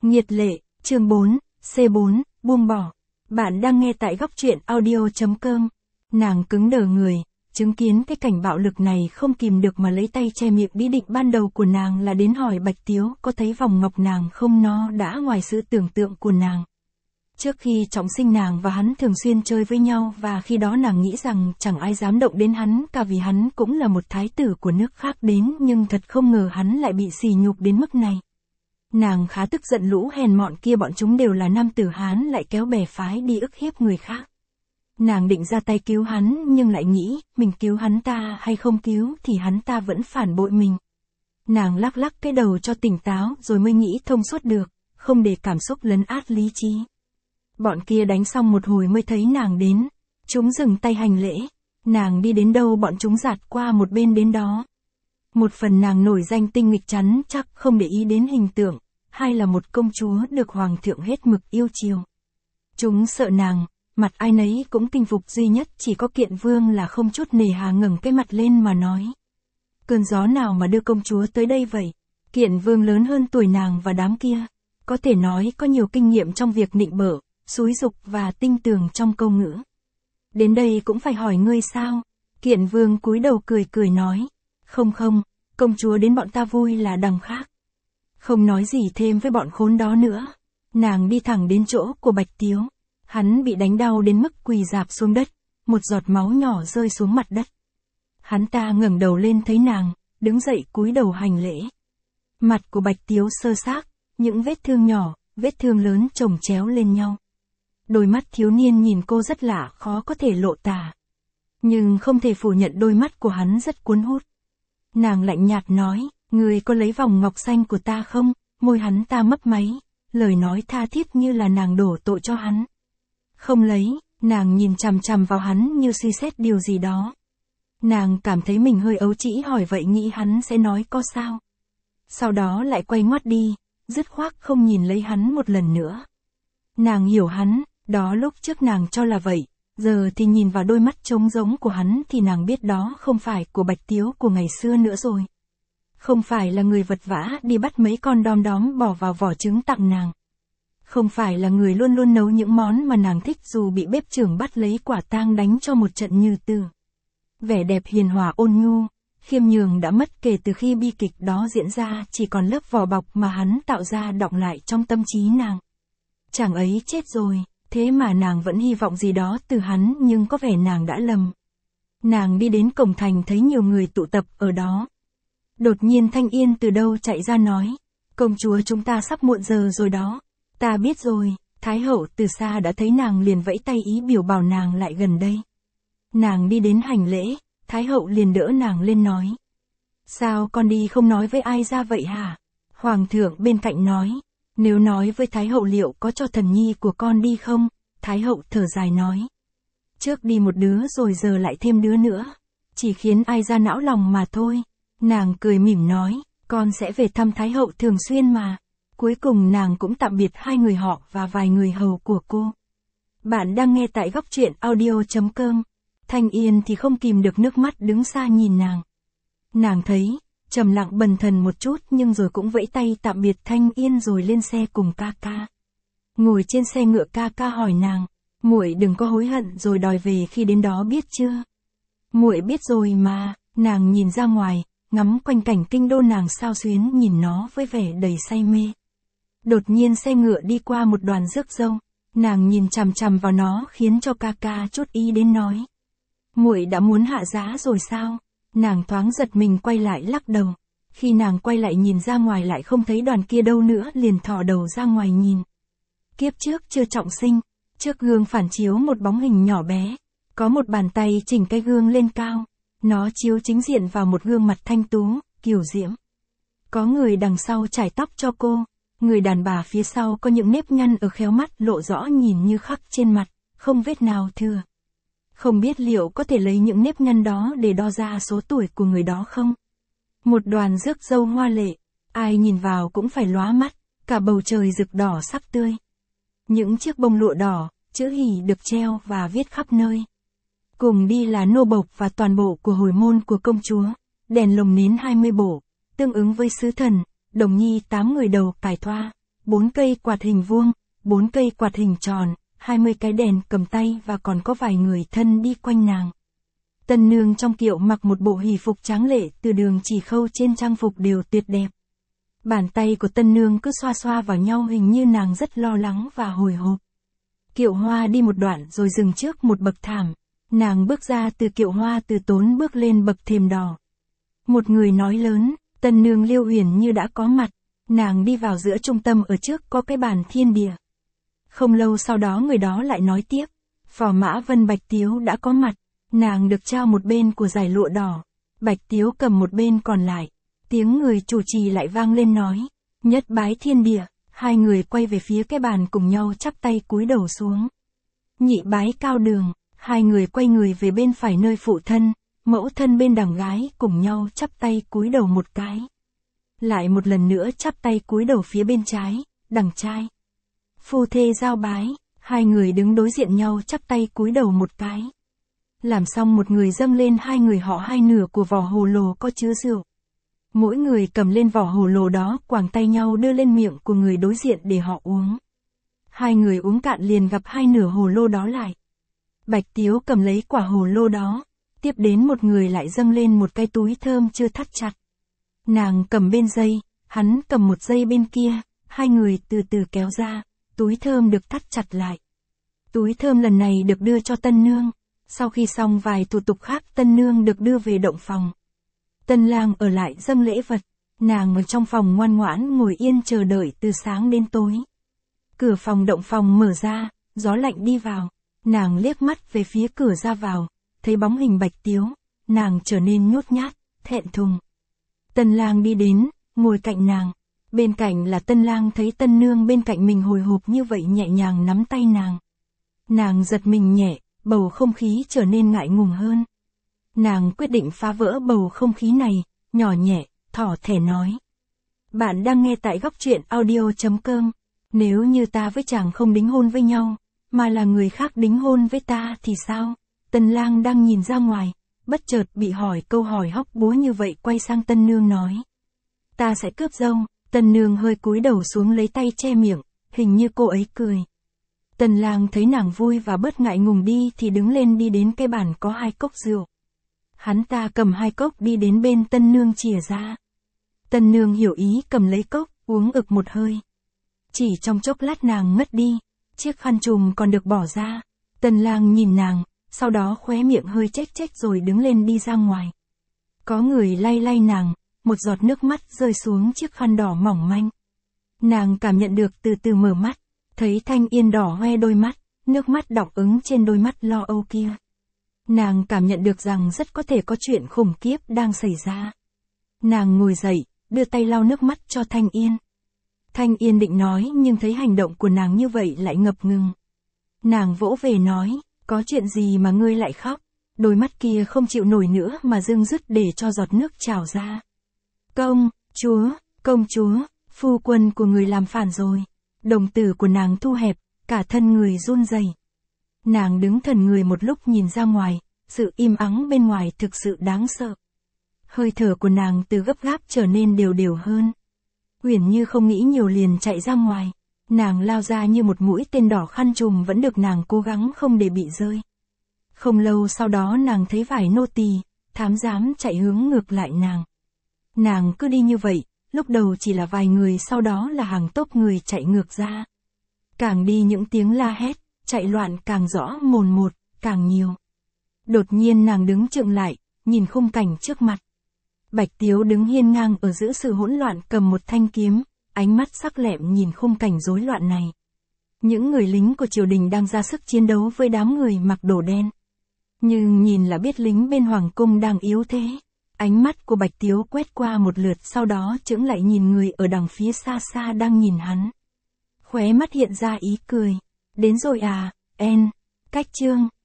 Nghiệt lệ, chương 4, C4, buông bỏ. Bạn đang nghe tại góc truyện audio.com. Nàng cứng đờ người, chứng kiến cái cảnh bạo lực này không kìm được mà lấy tay che miệng. Ý định ban đầu của nàng là đến hỏi Bạch Tiếu có thấy vòng ngọc nàng không, nó đã ngoài sự tưởng tượng của nàng. Trước khi trọng sinh nàng và hắn thường xuyên chơi với nhau, và khi đó nàng nghĩ rằng chẳng ai dám động đến hắn cả vì hắn cũng là một thái tử của nước khác đến, nhưng thật không ngờ hắn lại bị sỉ nhục đến mức này. Nàng khá tức giận lũ hèn mọn kia, bọn chúng đều là nam tử Hán lại kéo bè phái đi ức hiếp người khác. Nàng định ra tay cứu hắn nhưng lại nghĩ, mình cứu hắn ta hay không cứu thì hắn ta vẫn phản bội mình. Nàng lắc lắc cái đầu cho tỉnh táo rồi mới nghĩ thông suốt được, không để cảm xúc lấn át lý trí. Bọn kia đánh xong một hồi mới thấy nàng đến, chúng dừng tay hành lễ, nàng đi đến đâu bọn chúng dạt qua một bên đến đó. Một phần nàng nổi danh tinh nghịch chắn chắc không để ý đến hình tượng, hai là một công chúa được hoàng thượng hết mực yêu chiều. Chúng sợ nàng, mặt ai nấy cũng kinh phục, duy nhất chỉ có Kiện Vương là không chút nề hà ngẩng cái mặt lên mà nói. Cơn gió nào mà đưa công chúa tới đây vậy? Kiện Vương lớn hơn tuổi nàng và đám kia, có thể nói có nhiều kinh nghiệm trong việc nịnh bợ, xúi giục và tinh tường trong câu ngữ. Đến đây cũng phải hỏi ngươi sao? Kiện Vương cúi đầu cười cười nói. Không, công chúa đến bọn ta vui là đằng khác. Không nói gì thêm với bọn khốn đó nữa. Nàng đi thẳng đến chỗ của Bạch Tiếu. Hắn bị đánh đau đến mức quỳ rạp xuống đất, một giọt máu nhỏ rơi xuống mặt đất. Hắn ta ngẩng đầu lên thấy nàng, đứng dậy cúi đầu hành lễ. Mặt của Bạch Tiếu sơ xác, những vết thương nhỏ, vết thương lớn chồng chéo lên nhau. Đôi mắt thiếu niên nhìn cô rất lạ, khó có thể lộ tả. Nhưng không thể phủ nhận đôi mắt của hắn rất cuốn hút. Nàng lạnh nhạt nói, ngươi có lấy vòng ngọc xanh của ta không? Môi hắn ta mấp máy, lời nói tha thiết như là nàng đổ tội cho hắn. Không lấy, nàng nhìn chằm chằm vào hắn như suy xét điều gì đó. Nàng cảm thấy mình hơi ấu trĩ hỏi vậy, nghĩ hắn sẽ nói có sao. Sau đó lại quay ngoắt đi, dứt khoát không nhìn lấy hắn một lần nữa. Nàng hiểu hắn, đó lúc trước nàng cho là vậy, giờ thì nhìn vào đôi mắt trống rỗng của hắn thì nàng biết đó không phải của Bạch Tiếu của ngày xưa nữa rồi. Không phải là người vật vã đi bắt mấy con đom đóm bỏ vào vỏ trứng tặng nàng. Không phải là người luôn luôn nấu những món mà nàng thích dù bị bếp trưởng bắt lấy quả tang đánh cho một trận như tử. Vẻ đẹp hiền hòa ôn nhu, khiêm nhường đã mất kể từ khi bi kịch đó diễn ra, chỉ còn lớp vỏ bọc mà hắn tạo ra đọng lại trong tâm trí nàng. Chàng ấy chết rồi, thế mà nàng vẫn hy vọng gì đó từ hắn, nhưng có vẻ nàng đã lầm. Nàng đi đến cổng thành thấy nhiều người tụ tập ở đó. Đột nhiên Thanh Yên từ đâu chạy ra nói, công chúa chúng ta sắp muộn giờ rồi đó. Ta biết rồi. Thái hậu từ xa đã thấy nàng liền vẫy tay ý biểu bảo nàng lại gần đây. Nàng đi đến hành lễ, Thái hậu liền đỡ nàng lên nói. Sao con đi không nói với ai ra vậy hả? Hoàng thượng bên cạnh nói, nếu nói với Thái hậu liệu có cho thần nhi của con đi không? Thái hậu thở dài nói. Trước đi một đứa rồi giờ lại thêm đứa nữa. Chỉ khiến ai ra não lòng mà thôi. Nàng cười mỉm nói, con sẽ về thăm Thái hậu thường xuyên mà. Cuối cùng nàng cũng tạm biệt hai người họ và vài người hầu của cô. Bạn đang nghe tại góc truyện audio.com. Thanh Yên thì không kìm được nước mắt đứng xa nhìn nàng. Nàng thấy, trầm lặng bần thần một chút nhưng rồi cũng vẫy tay tạm biệt Thanh Yên rồi lên xe cùng ca ca. Ngồi trên xe ngựa ca ca hỏi nàng, muội đừng có hối hận rồi đòi về khi đến đó biết chưa? Muội biết rồi mà. Nàng nhìn ra ngoài, ngắm quanh cảnh kinh đô, nàng xao xuyến nhìn nó với vẻ đầy say mê. Đột nhiên xe ngựa đi qua một đoàn rước dâu, nàng nhìn chằm chằm vào nó khiến cho ca ca chút ý đến nói. Muội đã muốn hạ giá rồi sao? Nàng thoáng giật mình quay lại lắc đầu. Khi nàng quay lại nhìn ra ngoài lại không thấy đoàn kia đâu nữa, liền thò đầu ra ngoài nhìn. Kiếp trước chưa trọng sinh, trước gương phản chiếu một bóng hình nhỏ bé, có một bàn tay chỉnh cái gương lên cao, nó chiếu chính diện vào một gương mặt thanh tú, kiều diễm. Có người đằng sau chải tóc cho cô. Người đàn bà phía sau có những nếp nhăn ở khéo mắt lộ rõ nhìn như khắc trên mặt, không vết nào thừa. Không biết liệu có thể lấy những nếp nhăn đó để đo ra số tuổi của người đó không? Một đoàn rước dâu hoa lệ, ai nhìn vào cũng phải lóa mắt, cả bầu trời rực đỏ sắc tươi. Những chiếc bông lụa đỏ, chữ hỷ được treo và viết khắp nơi. Cùng đi là nô bộc và toàn bộ của hồi môn của công chúa, đèn lồng nến 20 bộ, tương ứng với sứ thần. Đồng nhi 8 người đầu cài thoa, 4 cây quạt hình vuông, 4 cây quạt hình tròn, 20 cái đèn cầm tay và còn có vài người thân đi quanh nàng. Tân nương trong kiệu mặc một bộ hỷ phục tráng lệ, từ đường chỉ khâu trên trang phục đều tuyệt đẹp. Bàn tay của tân nương cứ xoa xoa vào nhau, hình như nàng rất lo lắng và hồi hộp. Kiệu hoa đi một đoạn rồi dừng trước một bậc thảm. Nàng bước ra từ kiệu hoa, từ tốn bước lên bậc thềm đỏ. Một người nói lớn, tân nương Liêu Huyền như đã có mặt. Nàng đi vào giữa trung tâm, ở trước có cái bàn thiên địa. Không lâu sau đó người đó lại nói tiếp, phò mã Vân Bạch Tiếu đã có mặt. Nàng được trao một bên của dải lụa đỏ, Bạch Tiếu cầm một bên còn lại. Tiếng người chủ trì lại vang lên nói, nhất bái thiên địa. Hai người quay về phía cái bàn cùng nhau chắp tay cúi đầu xuống. Nhị bái cao đường. Hai người quay người về bên phải nơi phụ thân, mẫu thân bên đằng gái cùng nhau chắp tay cúi đầu một cái. Lại một lần nữa chắp tay cúi đầu phía bên trái, đằng trai. Phu thê giao bái, hai người đứng đối diện nhau chắp tay cúi đầu một cái. Làm xong một người dâng lên hai người họ hai nửa của vỏ hồ lô có chứa rượu. Mỗi người cầm lên vỏ hồ lô đó, quàng tay nhau đưa lên miệng của người đối diện để họ uống. Hai người uống cạn liền gặp hai nửa hồ lô đó lại. Bạch Tiếu cầm lấy quả hồ lô đó, tiếp đến một người lại dâng lên một cái túi thơm chưa thắt chặt. Nàng cầm bên dây, hắn cầm một dây bên kia, hai người từ từ kéo ra, túi thơm được thắt chặt lại. Túi thơm lần này được đưa cho tân nương, sau khi xong vài thủ tục khác tân nương được đưa về động phòng. Tân lang ở lại dâng lễ vật, nàng ở trong phòng ngoan ngoãn ngồi yên chờ đợi từ sáng đến tối. Cửa phòng động phòng mở ra, gió lạnh đi vào. Nàng liếc mắt về phía cửa ra vào, thấy bóng hình Bạch Tiếu, nàng trở nên nhút nhát, thẹn thùng. Tân lang đi đến, ngồi cạnh nàng. Bên cạnh là tân lang, thấy tân nương bên cạnh mình hồi hộp như vậy nhẹ nhàng nắm tay nàng. Nàng giật mình nhẹ, bầu không khí trở nên ngại ngùng hơn. Nàng quyết định phá vỡ bầu không khí này, nhỏ nhẹ, thỏ thẻ nói. Bạn đang nghe tại góc truyện audio.com. Nếu như ta với chàng không đính hôn với nhau, mà là người khác đính hôn với ta thì sao? Tân lang đang nhìn ra ngoài, bất chợt bị hỏi câu hỏi hóc búa như vậy, quay sang tân nương nói. Ta sẽ cướp dâu. Tân nương hơi cúi đầu xuống lấy tay che miệng, hình như cô ấy cười. Tân lang thấy nàng vui và bớt ngại ngùng đi thì đứng lên đi đến cái bàn có hai cốc rượu. Hắn ta cầm hai cốc đi đến bên tân nương chìa ra. Tân nương hiểu ý cầm lấy cốc, uống ực một hơi. Chỉ trong chốc lát nàng ngất đi, chiếc khăn trùm còn được bỏ ra. Tân lang nhìn nàng, sau đó khóe miệng hơi chếch chếch rồi đứng lên đi ra ngoài. Có người lay lay nàng, một giọt nước mắt rơi xuống chiếc khăn đỏ mỏng manh. Nàng cảm nhận được, từ từ mở mắt, thấy Thanh Yên đỏ hoe đôi mắt, nước mắt đọng ứng trên đôi mắt lo âu kia. Nàng cảm nhận được rằng rất có thể có chuyện khủng khiếp đang xảy ra. Nàng ngồi dậy, đưa tay lau nước mắt cho Thanh Yên. Thanh Yên định nói nhưng thấy hành động của nàng như vậy lại ngập ngừng. Nàng vỗ về nói, có chuyện gì mà ngươi lại khóc? Đôi mắt kia không chịu nổi nữa mà rưng rức để cho giọt nước trào ra. Công chúa, phu quân của người làm phản rồi. Đồng tử của nàng thu hẹp, cả thân người run rẩy. Nàng đứng thần người một lúc nhìn ra ngoài, sự im ắng bên ngoài thực sự đáng sợ. Hơi thở của nàng từ gấp gáp trở nên đều đều hơn. Uyển Như không nghĩ nhiều liền chạy ra ngoài. Nàng lao ra như một mũi tên đỏ, khăn trùm vẫn được nàng cố gắng không để bị rơi. Không lâu sau đó nàng thấy vài nô tỳ, thám giám chạy hướng ngược lại nàng. Nàng cứ đi như vậy, lúc đầu chỉ là vài người, sau đó là hàng tốp người chạy ngược ra. Càng đi những tiếng la hét, chạy loạn càng rõ mồn một, càng nhiều. Đột nhiên nàng đứng chững lại, nhìn khung cảnh trước mặt. Bạch Tiếu đứng hiên ngang ở giữa sự hỗn loạn, cầm một thanh kiếm, ánh mắt sắc lẹm nhìn khung cảnh rối loạn này. Những người lính của triều đình đang ra sức chiến đấu với đám người mặc đồ đen. Nhưng nhìn là biết lính bên hoàng cung đang yếu thế. Ánh mắt của Bạch Tiếu quét qua một lượt, sau đó chững lại nhìn người ở đằng phía xa xa đang nhìn hắn. Khóe mắt hiện ra ý cười. Đến rồi à, cách chương.